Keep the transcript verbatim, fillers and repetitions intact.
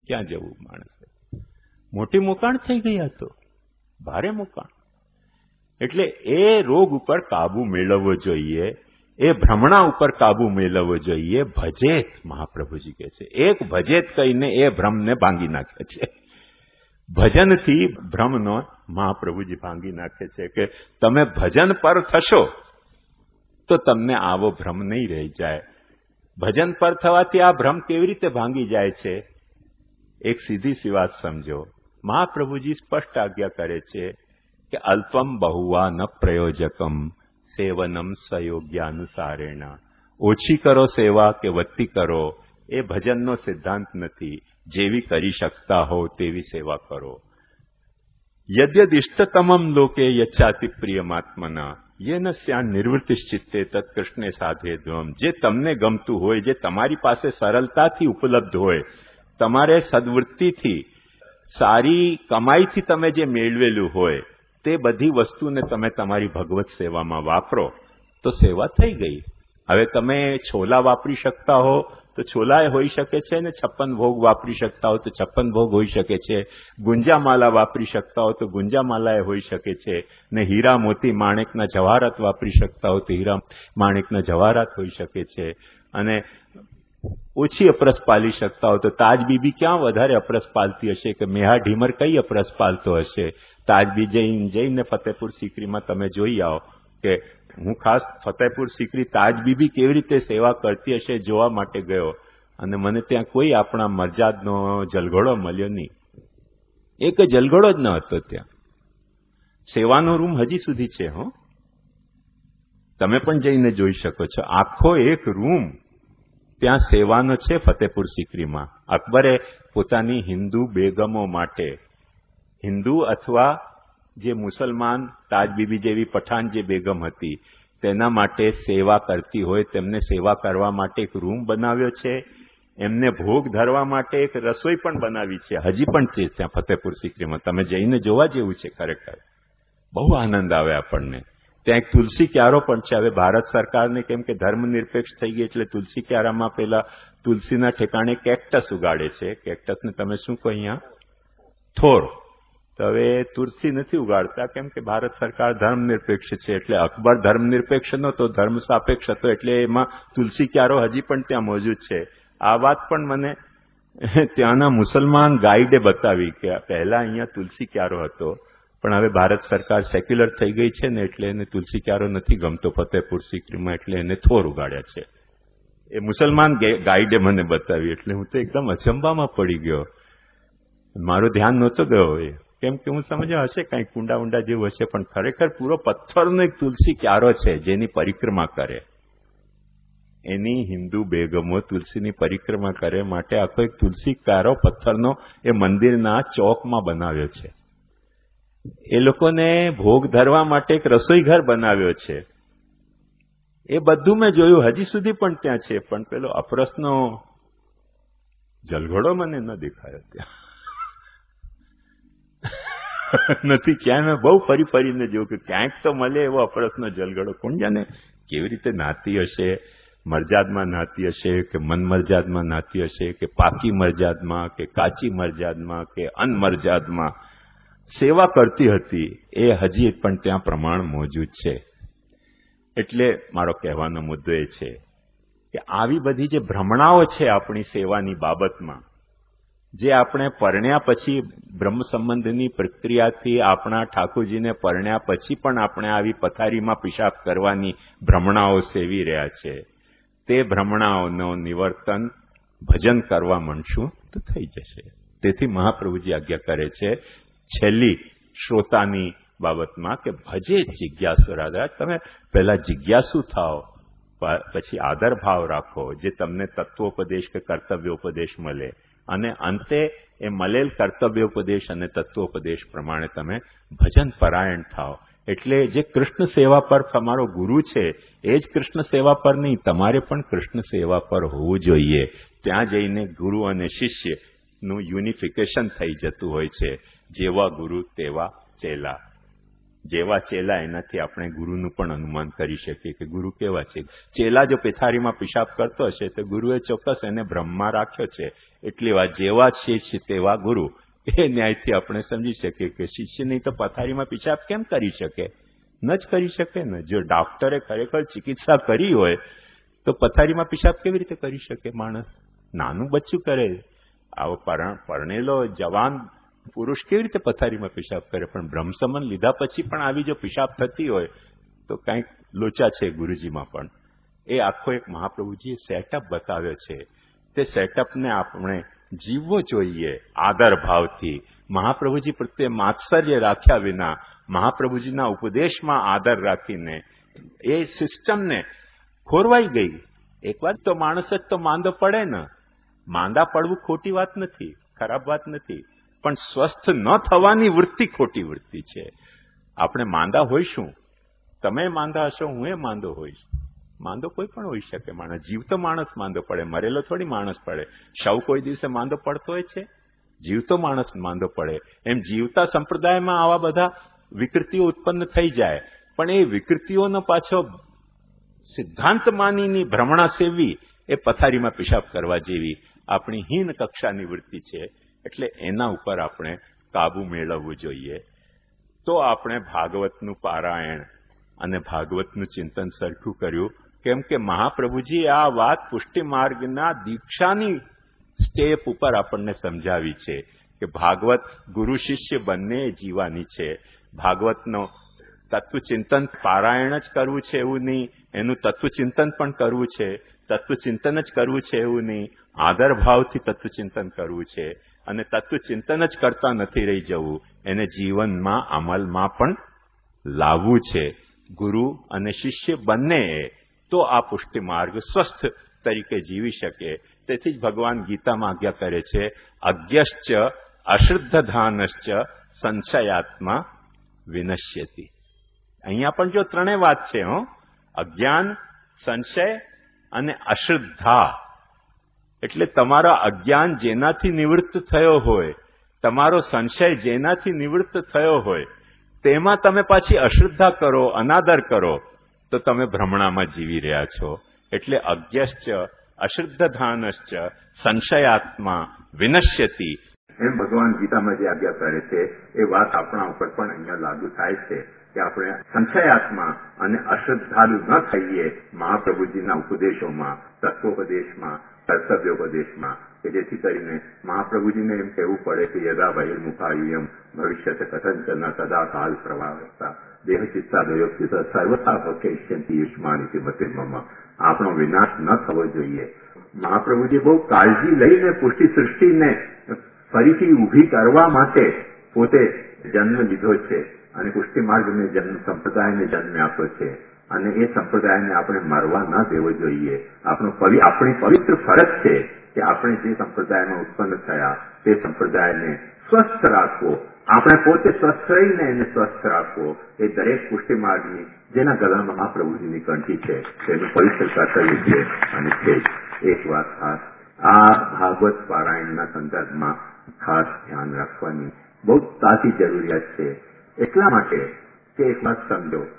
ક્યાં જવું માણસે? મોટી મોકાણ થઈ ગઈ આ તો, ભારે મોકાણ. એટલે એ રોગ ઉપર કાબુ મેળવવો જોઈએ, એ ભ્રમણા ઉપર કાબુ મેળવવો જોઈએ. ભજેત, મહાપ્રભુજી કહે છે, એક ભજેત કહીને એ ભ્રમને ભાંગી નાખે છે. ભજનથી ભ્રમનો મહાપ્રભુજી ભાંગી નાખે છે કે તમે ભજન પર થશો તો તમને આવો ભ્રમ નહીં રહી જાય. ભજન પર થવાથી આ ભ્રમ કેવી રીતે ભાંગી જાય છે? એક સીધી સી વાત સમજો. મહાપ્રભુજી સ્પષ્ટ આજ્ઞા કરે છે કે અલ્પમ બહુવા ન પ્રયોજકમ સેવનમ સયોગ્યાનુસારેણ. ઓછી કરો સેવા કે વધતી કરો એ ભજનનો સિદ્ધાંત નથી. જેવી કરી શકતા હો તેવી સેવા કરો. યદ્યદિષ્ટતમમ લોકે યચ્છાતિ પ્રિયમાત્મના યેન સ્યાન નિવૃત્તિશ્ચિત્તે તત્કૃષ્ણે સાધે દ્વમ. જે તમને ગમતું હોય, જે તમારી પાસે સરળતાથી ઉપલબ્ધ હોય, તમારે સદવૃત્તિથી સારી કમાઈથી તમે જે મેળવેલું હોય તે બધી વસ્તુને તમે તમારી ભગવત સેવામાં વાપરો તો સેવા થઈ ગઈ. હવે તમે છોલા વાપરી શકતા હો તો છોલા હોઈ શકે છે, ને છપ્પન ભોગ વાપરી શકતા હો તો છપ્પન ભોગ હોઈ શકે છે. ગુંજામાલા વાપરી શકતા હો તો ગુંજામાલા હોઈ શકે છે, ને હીરા મોતી માણેકના જવાહરાત વાપરી શકતા હો તો હીરા માણેકના જવાહરાત હોઈ શકે છે. અને ઓછી અપરસ પાલી શકતા હો તો તાજ બીબી ક્યાં વધારે અપરસ પાલતી હશે કે મેહા ઢીમર કઈ અપરસ પાલતો હશે? તાજ બી જઈને જઈને ફતેહપુર સિકરીમાં તમે જોઈ આવો કે હું ખાસ ફતેહપુર સિકરી તાજ બીબી કેવી રીતે સેવા કરતી હશે જોવા માટે ગયો, અને મને ત્યાં કોઈ આપણા મરજાદનો જલઘોડો મળ્યો નહીં. એક જલઘોડો જ ન હતો ત્યાં. સેવાનો રૂમ હજી સુધી છે. હો, તમે પણ જઈને જોઈ શકો છો. આખો એક રૂમ ત્યાં સેવાનો છે ફતેહપુર સિકરીમાં. અકબરે પોતાની હિન્દુ બેગમો માટે, હિન્દુ અથવા જે મુસલમાન તાજ બીબી જેવી પઠાણ જે બેગમ હતી તેના માટે સેવા કરતી હોય તેમને સેવા કરવા માટે એક રૂમ બનાવ્યો છે. એમને ભોગ ધરવા માટે એક રસોઈ પણ બનાવી છે. હજી પણ છે ત્યાં ફતેહપુર સિકરીમાં. તમે જઈને જોવા જેવું છે ખરેખર. બહુ આનંદ આવે આપણને. ત્યાં એક તુલસી ક્યારો પણ છે. હવે ભારત સરકારને કેમ કે ધર્મનિરપેક્ષ થઈ ગઈ એટલે તુલસી ક્યારામાં પેલા તુલસીના ઠેકાણે કેક્ટસ ઉગાડે છે. કેક્ટસને તમે શું કહો અહીંયા? થોર. તો હવે તુલસી નથી ઉગાડતા કેમ કે ભારત સરકાર ધર્મનિરપેક્ષ છે. એટલે અકબર ધર્મનિરપેક્ષ નહોતો, ધર્મ સાપેક્ષ હતો, એટલે એમાં તુલસી ક્યારો હજી પણ ત્યાં મોજૂદ છે. આ વાત પણ મને ત્યાંના મુસલમાન ગાઈડે બતાવી કે પહેલા અહીંયા તુલસી ક્યારો હતો, પણ હવે ભારત સરકાર સેક્યુલર થઈ ગઈ છે ને એટલે એને તુલસી ક્યારો નથી ગમતો ફતેહપુર સિકરીમાં, એટલે એને થોર ઉગાડ્યા છે. એ મુસલમાન ગાઈડે મને બતાવી એટલે હું તો એકદમ અચંબામાં પડી ગયો. મારું ધ્યાન નહોતો ગયો એ, કેમ કે હું સમજ્યા હશે કંઈક કુંડા ઊંડા જેવું હશે, પણ ખરેખર પૂરો પથ્થરનો એક તુલસી ક્યારો છે જેની પરિક્રમા કરે. એની હિન્દુ બેગમો તુલસીની પરિક્રમા કરે માટે આખો એક તુલસી ક્યારો પથ્થરનો એ મંદિરના ચોકમાં બનાવ્યો છે. એ લોકોને ભોગ ધરવા માટે એક રસોઈ ઘર બનાવ્યો છે. એ બધું મેં જોયું, હજી સુધી પણ ત્યાં છે. પણ પેલો અપરસનો જલઘોડો મને ન દેખાયો ત્યાં. નથી ક્યાંય. મેં બહુ ફરી ફરીને જોયું કે ક્યાંક તો મળે એવો અપરસનો જલઘોડો. કોણ જાણે કેવી રીતે નાતી હશે, મરજાદમાં નાતી હશે કે મન મરજાદમાં નાતી હશે કે પાકી મરજાદમાં કે કાચી મરજાદમાં કે અનમરજાદમાં સેવા કરતી હતી. એ હજી પણ ત્યાં પ્રમાણ મોજૂદ છે. એટલે મારો કહેવાનો મુદ્દો એ છે કે આવી બધી જે ભ્રમણાઓ છે આપણી સેવાની બાબતમાં, જે આપણે પરણ્યા પછી બ્રહ્મ સંબંધની પ્રક્રિયાથી આપણા ઠાકોરજીને પરણ્યા પછી પણ આપણે આવી પથારીમાં પિશાબ કરવાની ભ્રમણાઓ સેવી રહ્યા છે, તે ભ્રમણાઓનું નિવર્તન ભજન કરવા માંડશું તો થઈ જશે. તેથી મહાપ્રભુજી આજ્ઞા કરે છે છેલ્લી શ્રોતાની બાબતમાં કે ભજે જિજ્ઞાસુ રાધા. તમે પહેલા જિજ્ઞાસુ થાઓ, પછી આદર ભાવ રાખો જે તમને તત્વોપદેશ કે કર્તવ્યોપદેશ મળે, અને અંતે એ મળેલ કર્તવ્યોપદેશ અને તત્વોપદેશ પ્રમાણે તમે ભજન પરાયણ થાઓ. એટલે જે કૃષ્ણ સેવા પર તમારો ગુરુ છે એ જ કૃષ્ણ સેવા પર નહીં, તમારે પણ કૃષ્ણ સેવા પર હોવું જોઈએ. ત્યાં જઈને ગુરુ અને શિષ્યનું યુનિફિકેશન થઈ જતું હોય છે. જેવા ગુરુ તેવા ચેલા. જેવા ચેલા એનાથી આપણે ગુરુનું પણ અનુમાન કરી શકીએ કે ગુરુ કેવા છે. ચેલા જો પિથારીમાં પિશાબ કરતો હશે તો ગુરુએ ચોક્કસ એને બ્રહ્મમાં રાખ્યો છે. એટલી વાત જેવા છે તેવા ગુરુ, એ ન્યાયથી આપણે સમજી શકીએ કે શિષ્યની તો પથારીમાં પિશાબ કેમ કરી શકે? ન જ કરી શકે ને. જો ડોક્ટરે ખરેખર ચિકિત્સા કરી હોય તો પથારીમાં પિશાબ કેવી રીતે કરી શકે માણસ? નાનું બચ્ચું કરે, આવો પરણેલો જવાન પુરુષ કેવી રીતે પથારીમાં પિશાબ કરે? પણ બ્રહ્મસમન લીધા પછી પણ આવી જો પિશાબ થતી હોય તો કંઈક લોચા છે ગુરુજીમાં પણ. એ આખો એક મહાપ્રભુજીએ સેટઅપ બતાવ્યો છે. તે સેટઅપને આપણે જીવવો જોઈએ આદર ભાવથી. મહાપ્રભુજી પ્રત્યે માત્સર્ય રાખ્યા વિના, મહાપ્રભુજીના ઉપદેશમાં આદર રાખીને એ સિસ્ટમને ખોરવાઈ ગઈ. એક વાર તો માણસ જ તો માંદો પડે ને. માંદા પડવું ખોટી વાત નથી, ખરાબ વાત નથી, પણ સ્વસ્થ ન થવાની વૃત્તિ ખોટી વૃત્તિ છે. આપણે માંદા હોઈશું, તમે માંદા હશો, હું એ માંદો હોઈશ. માંદો કોઈ પણ હોઈ શકે માણસ. જીવતો માણસ માંદો પડે, મરેલો થોડી માણસ પડે. શવ કોઈ દિવસે માંદો પડતો હોય છે? જીવતો માણસ માંદો પડે. એમ જીવતા સંપ્રદાયમાં આવા બધા વિકૃતિઓ ઉત્પન્ન થઈ જાય, પણ એ વિકૃતિઓનો પાછો સિદ્ધાંત માનીની ભ્રમણા સેવી એ પથારીમાં પિશાબ કરવા જેવી આપણી હીન કક્ષાની વૃત્તિ છે. એટલે એના ઉપર આપણે કાબુ મેળવવું જોઈએ. તો આપણે ભાગવતનું પારાયણ અને ભાગવતનું ચિંતન સરખું કર્યું. કેમ કે મહાપ્રભુજીએ આ વાત પુષ્ટિ માર્ગના દીક્ષાની સ્ટેપ ઉપર આપણને સમજાવી છે કે ભાગવત ગુરુ શિષ્ય બંને જીવાની છે. ભાગવતનો તત્વચિંતન પારાયણ જ કરવું છે એવું નહીં, એનું તત્વચિંતન પણ કરવું છે. તત્વચિંતન જ કરવું છે એવું નહીં, આદર ભાવથી તત્વચિંતન કરવું છે. અને તત્વચિંતન જ કરતા નથી રહી જવું, એને જીવનમાં અમલમાં પણ લાવવું છે. ગુરુ અને શિષ્ય બંને તો આ પુષ્ટિ માર્ગ સ્વસ્થ તરીકે જીવી શકે. તેથી જ ભગવાન ગીતામાં આજ્ઞા કરે છે, અજ્ઞશ્ચ અશ્રદ્ધાનશ્ચ સંશયાત્મા વિનશ્યતિ. અહીંયા પણ જો ત્રણેય વાત છે. હો અજ્ઞાન, સંશય અને અશ્રદ્ધા. એટલે તમારા અજ્ઞાન જેનાથી નિવૃત્ત થયો હોય, તમારો સંશય જેનાથી નિવૃત્ત થયો હોય, તેમાં તમે પાછી અશ્રદ્ધા કરો, અનાદર કરો, તો તમે ભ્રમણામાં જીવી રહ્યા છો. એટલે અજ્ઞશ્ચ અશ્રદ્ધાનશ્ચ સંશયાત્મા વિનશ્યતિ. એમ ભગવાન ગીતામાં જે આજ્ઞા કરે છે એ વાત આપણા ઉપર પણ અહીંયા લાગુ થાય છે કે આપણે સંશયાત્મા અને અશ્રદ્ધાલુ ન થઈએ મહાપ્રભુજીના ઉપદેશોમાં, તત્વોપદેશમાં, કર્તવ્યોપદેશમાં, કે જેથી કરીને મહાપ્રભુજીને એમ કહેવું પડે કે યદા બહિર્મુખાયુયમ ભવિષ્યત કથંચન તદા કાલ પ્રવાહતા દેહ ચિત્તાદયો સર્વથા ભક્ષયંતિ યુષ્માની મતે મમ. આપણો વિનાશ ન થવો જોઈએ. મહાપ્રભુજી બહુ કાળજી લઈને પુષ્ટિ સૃષ્ટિને ફરીથી ઊભી કરવા માટે પોતે જન્મ લીધો છે અને પુષ્ટિ માર્ગને જન્મ સંપ્રદાયને જન્મ આપ્યો છે. અને એ સંપ્રદાયને આપણે મરવા ન દેવો જોઈએ. આપણો આપણી પવિત્ર ફરજ છે કે આપણે જે સંપ્રદાયમાં ઉત્પન્ન થયા તે સંપ્રદાયને સ્વસ્થ રાખવો. આપણે પોતે સ્વસ્થ રહીને એને સ્વસ્થ રાખવો. એ દરેક પુષ્ટિ માર્ગની જેના ગળામાં મહાપ્રભુજીની કંઠી છે તેનું પવિત્ર કર્તવ્ય છે. અને છે એક વાત ખાસ આ ભાગવત પારાયણના સંદર્ભમાં ખાસ ધ્યાન રાખવાની બહુ તાતી જરૂરિયાત છે. એટલા માટે કે એક વાત સમજો,